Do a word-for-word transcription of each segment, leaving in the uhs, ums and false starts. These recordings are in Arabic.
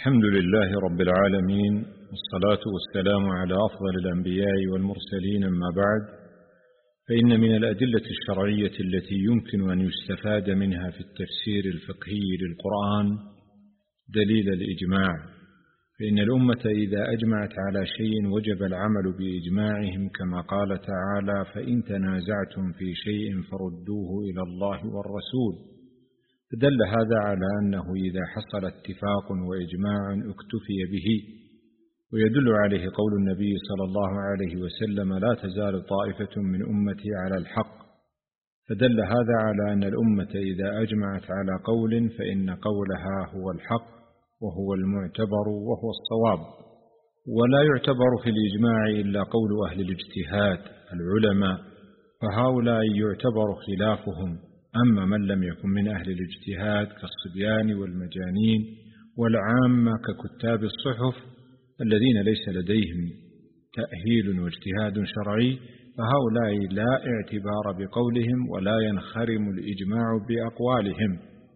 الحمد لله رب العالمين، والصلاة والسلام على أفضل الأنبياء والمرسلين، أما بعد، فإن من الأدلة الشرعية التي يمكن أن يستفاد منها في التفسير الفقهي للقرآن دليل الإجماع، فإن الأمة إذا أجمعت على شيء وجب العمل بإجماعهم، كما قال تعالى: فإن تنازعتم في شيء فردوه إلى الله والرسول. فدل هذا على أنه إذا حصل اتفاق وإجماع اكتفي به، ويدل عليه قول النبي صلى الله عليه وسلم: لا تزال طائفة من أمتي على الحق. فدل هذا على أن الأمة إذا أجمعت على قول فإن قولها هو الحق وهو المعتبر وهو الصواب، ولا يعتبر في الإجماع إلا قول أهل الاجتهاد العلماء، فهؤلاء يعتبر خلافهم. أما من لم يكن من أهل الاجتهاد كالصبيان والمجانين والعامة ككتاب الصحف الذين ليس لديهم تأهيل واجتهاد شرعي، فهؤلاء لا اعتبار بقولهم ولا ينخرم الإجماع بأقوالهم.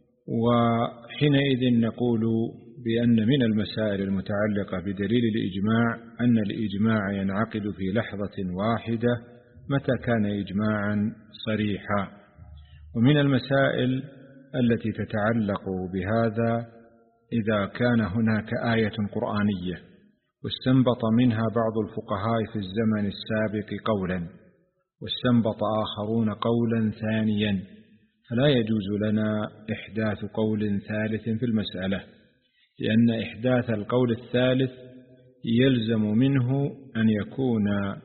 وحينئذ نقول بأن من المسائل المتعلقة بدليل الإجماع أن الإجماع ينعقد في لحظة واحدة متى كان إجماعا صريحا. ومن المسائل التي تتعلق بهذا إذا كان هناك آية قرآنية واستنبط منها بعض الفقهاء في الزمن السابق قولا، واستنبط آخرون قولا ثانيا، فلا يجوز لنا إحداث قول ثالث في المسألة، لأن إحداث القول الثالث يلزم منه أن يكون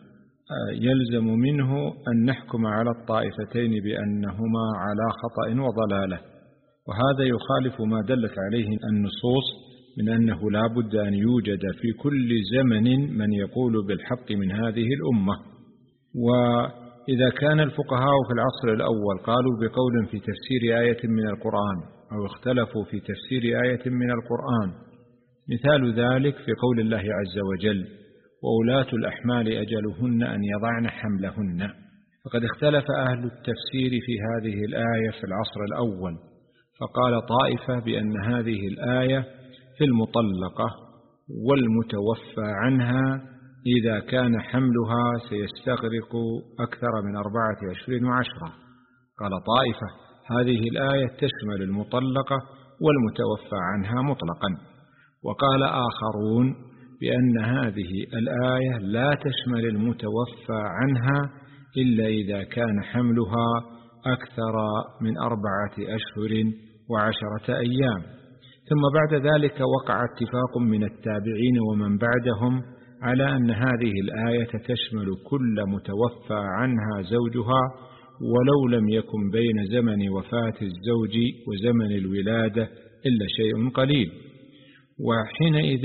يلزم منه أن نحكم على الطائفتين بأنهما على خطأ وضلالة، وهذا يخالف ما دلت عليه النصوص من أنه لا بد أن يوجد في كل زمن من يقول بالحق من هذه الأمة. وإذا كان الفقهاء في العصر الأول قالوا بقول في تفسير آية من القرآن أو اختلفوا في تفسير آية من القرآن، مثال ذلك في قول الله عز وجل: وأولاة الأحمال أجلهن أن يضعن حملهن. فقد اختلف أهل التفسير في هذه الآية في العصر الأول، فقال طائفة بأن هذه الآية في المطلقة والمتوفى عنها إذا كان حملها سيستغرق أكثر من أربعة أشهر وعشرة. قال طائفة هذه الآية تشمل المطلقة والمتوفى عنها مطلقا. وقال آخرون بأن هذه الآية لا تشمل المتوفى عنها إلا إذا كان حملها أكثر من أربعة أشهر وعشرة أيام. ثم بعد ذلك وقع اتفاق من التابعين ومن بعدهم على أن هذه الآية تشمل كل متوفى عنها زوجها ولو لم يكن بين زمن وفاة الزوج وزمن الولادة إلا شيء قليل. وحينئذ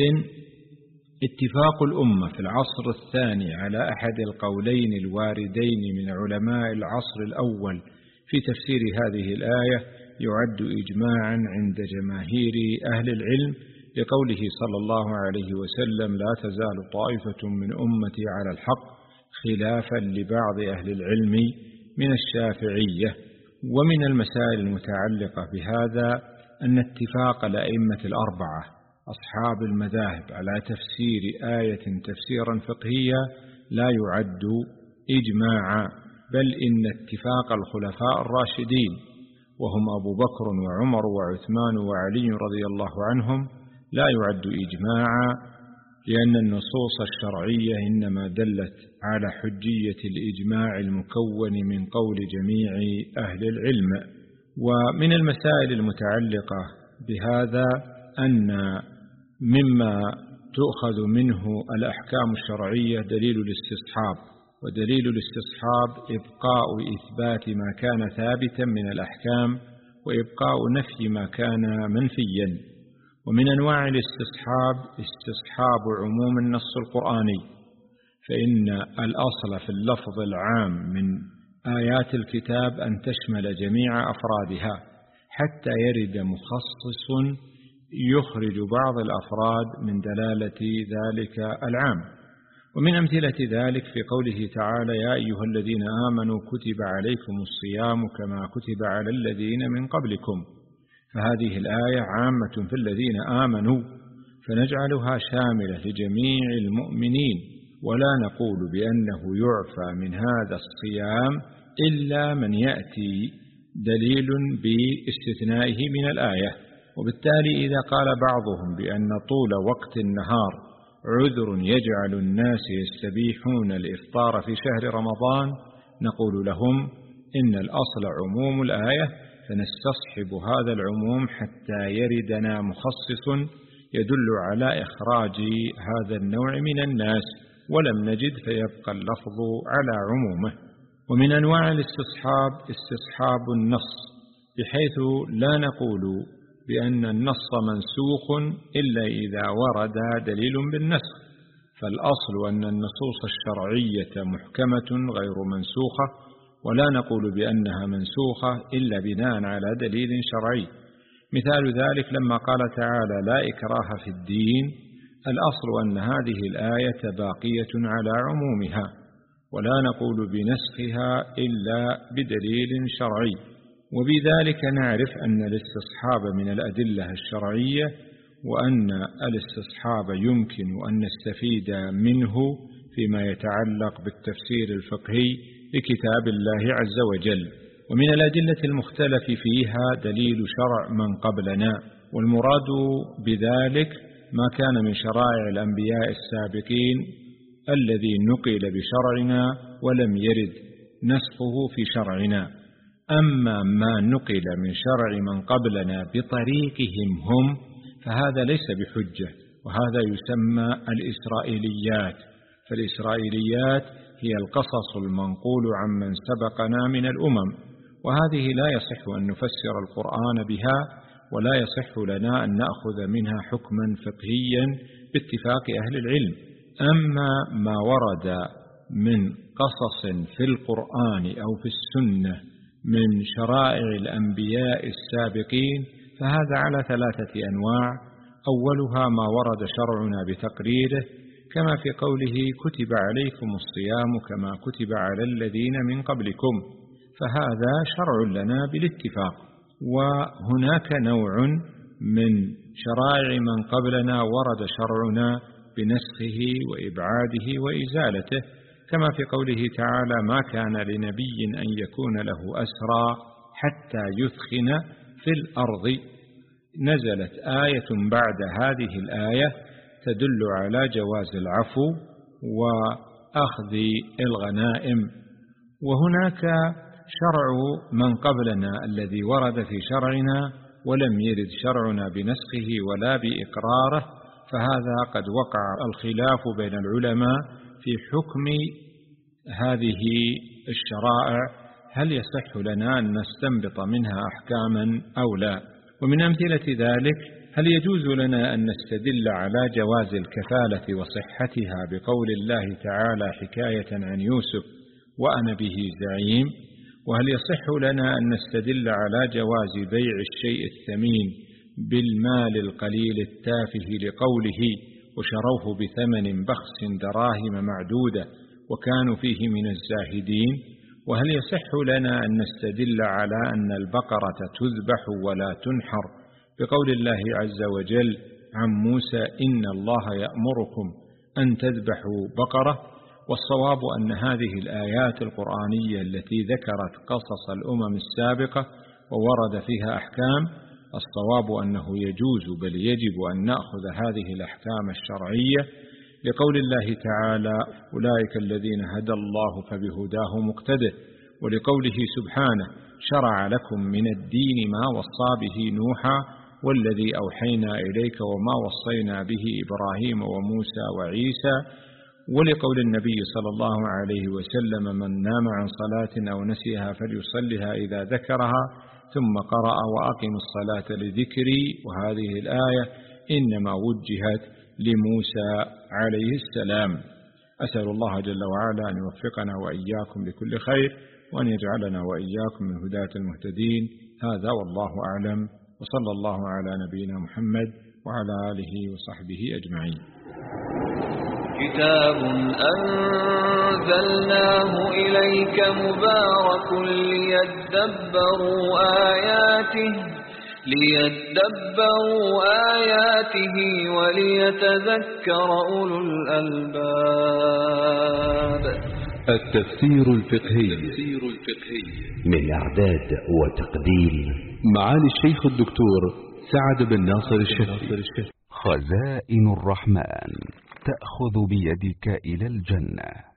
اتفاق الأمة في العصر الثاني على أحد القولين الواردين من علماء العصر الأول في تفسير هذه الآية يعد إجماعا عند جماهير أهل العلم، لقوله صلى الله عليه وسلم: لا تزال طائفة من أمتي على الحق، خلافا لبعض أهل العلم من الشافعية. ومن المسائل المتعلقة بهذا أن اتفاق الأئمة الأربعة أصحاب المذاهب على تفسير آية تفسيرا فقهيا لا يعد إجماعا، بل إن اتفاق الخلفاء الراشدين وهم أبو بكر وعمر وعثمان وعلي رضي الله عنهم لا يعد إجماعا، لأن النصوص الشرعية إنما دلت على حجية الإجماع المكون من قول جميع أهل العلم. ومن المسائل المتعلقة بهذا أن مما تؤخذ منه الأحكام الشرعية دليل الاستصحاب، ودليل الاستصحاب إبقاء إثبات ما كان ثابتا من الأحكام وإبقاء نفي ما كان منفيا. ومن أنواع الاستصحاب استصحاب عموم النص القرآني، فإن الأصل في اللفظ العام من آيات الكتاب أن تشمل جميع أفرادها حتى يرد مخصص يخرج بعض الأفراد من دلالة ذلك العام. ومن أمثلة ذلك في قوله تعالى: يا أيها الذين آمنوا كتب عليكم الصيام كما كتب على الذين من قبلكم. فهذه الآية عامة في الذين آمنوا، فنجعلها شاملة لجميع المؤمنين، ولا نقول بأنه يعفى من هذا الصيام إلا من يأتي دليل باستثنائه من الآية. وبالتالي إذا قال بعضهم بأن طول وقت النهار عذر يجعل الناس يستبيحون الإفطار في شهر رمضان، نقول لهم إن الأصل عموم الآية، فنستصحب هذا العموم حتى يردنا مخصص يدل على إخراج هذا النوع من الناس، ولم نجد فيبقى اللفظ على عمومه. ومن أنواع الاستصحاب استصحاب النص، بحيث لا نقول بأن النص منسوخ إلا إذا ورد دليل بالنسخ، فالأصل أن النصوص الشرعية محكمة غير منسوخة، ولا نقول بأنها منسوخة إلا بناء على دليل شرعي. مثال ذلك لما قال تعالى لا إكراه في الدين، الأصل أن هذه الآية باقية على عمومها، ولا نقول بنسخها إلا بدليل شرعي. وبذلك نعرف أن الاستصحاب من الأدلة الشرعية، وأن الاستصحاب يمكن أن نستفيد منه فيما يتعلق بالتفسير الفقهي لكتاب الله عز وجل. ومن الأدلة المختلف فيها دليل شرع من قبلنا، والمراد بذلك ما كان من شرائع الأنبياء السابقين الذي نقل بشرعنا ولم يرد نسخه في شرعنا. أما ما نقل من شرع من قبلنا بطريقهم هم فهذا ليس بحجة، وهذا يسمى الإسرائيليات. فالإسرائيليات هي القصص المنقول عمن سبقنا من الأمم، وهذه لا يصح أن نفسر القرآن بها، ولا يصح لنا أن نأخذ منها حكما فقهيا باتفاق أهل العلم. أما ما ورد من قصص في القرآن أو في السنة من شرائع الأنبياء السابقين فهذا على ثلاثة أنواع. أولها ما ورد شرعنا بتقريره، كما في قوله كتب عليكم الصيام كما كتب على الذين من قبلكم، فهذا شرع لنا بالاتفاق. وهناك نوع من شرائع من قبلنا ورد شرعنا بنسخه وإبعاده وإزالته، كما في قوله تعالى ما كان لنبي أن يكون له أسرى حتى يثخن في الأرض. نزلت آية بعد هذه الآية تدل على جواز العفو وأخذ الغنائم. وهناك شرع من قبلنا الذي ورد في شرعنا ولم يرد شرعنا بنسخه ولا بإقراره، فهذا قد وقع الخلاف بين العلماء في حكم هذه الشرائع، هل يصح لنا أن نستنبط منها أحكاما أو لا. ومن أمثلة ذلك هل يجوز لنا أن نستدل على جواز الكفالة وصحتها بقول الله تعالى حكاية عن يوسف وأنا به زعيم؟ وهل يصح لنا أن نستدل على جواز بيع الشيء الثمين بالمال القليل التافه لقوله وشروه بثمن بخس دراهم معدودة وكانوا فيه من الزاهدين؟ وهل يصح لنا أن نستدل على أن البقرة تذبح ولا تنحر بقول الله عز وجل عن موسى إن الله يأمركم أن تذبحوا بقرة؟ والصواب أن هذه الآيات القرآنية التي ذكرت قصص الأمم السابقة وورد فيها أحكام، الصواب أنه يجوز بل يجب أن نأخذ هذه الأحكام الشرعية لقول الله تعالى أولئك الذين هدى الله فبهداه مقتده، ولقوله سبحانه شرع لكم من الدين ما وصى به نوحا والذي أوحينا إليك وما وصينا به إبراهيم وموسى وعيسى، ولقول النبي صلى الله عليه وسلم من نام عن صلاة أو نسيها فليصلها إذا ذكرها ثم قرأ وأقم الصلاة لذكري. وهذه الآية إنما وجهت لموسى عليه السلام. أسأل الله جل وعلا أن يوفقنا وإياكم لكل خير، وأن يجعلنا وإياكم من هداة المهتدين. هذا والله أعلم، وصلى الله على نبينا محمد وعلى آله وصحبه أجمعين. كتاب أنزلناه إليك مبارك ليدبروا آياته ليدبروا آياته وليتذكر أولو الألباب. التفسير الفقهي من إعداد وتقديم معالي الشيخ الدكتور سعد بن ناصر الشافعي. خزائن الرحمن تأخذ بيدك إلى الجنة.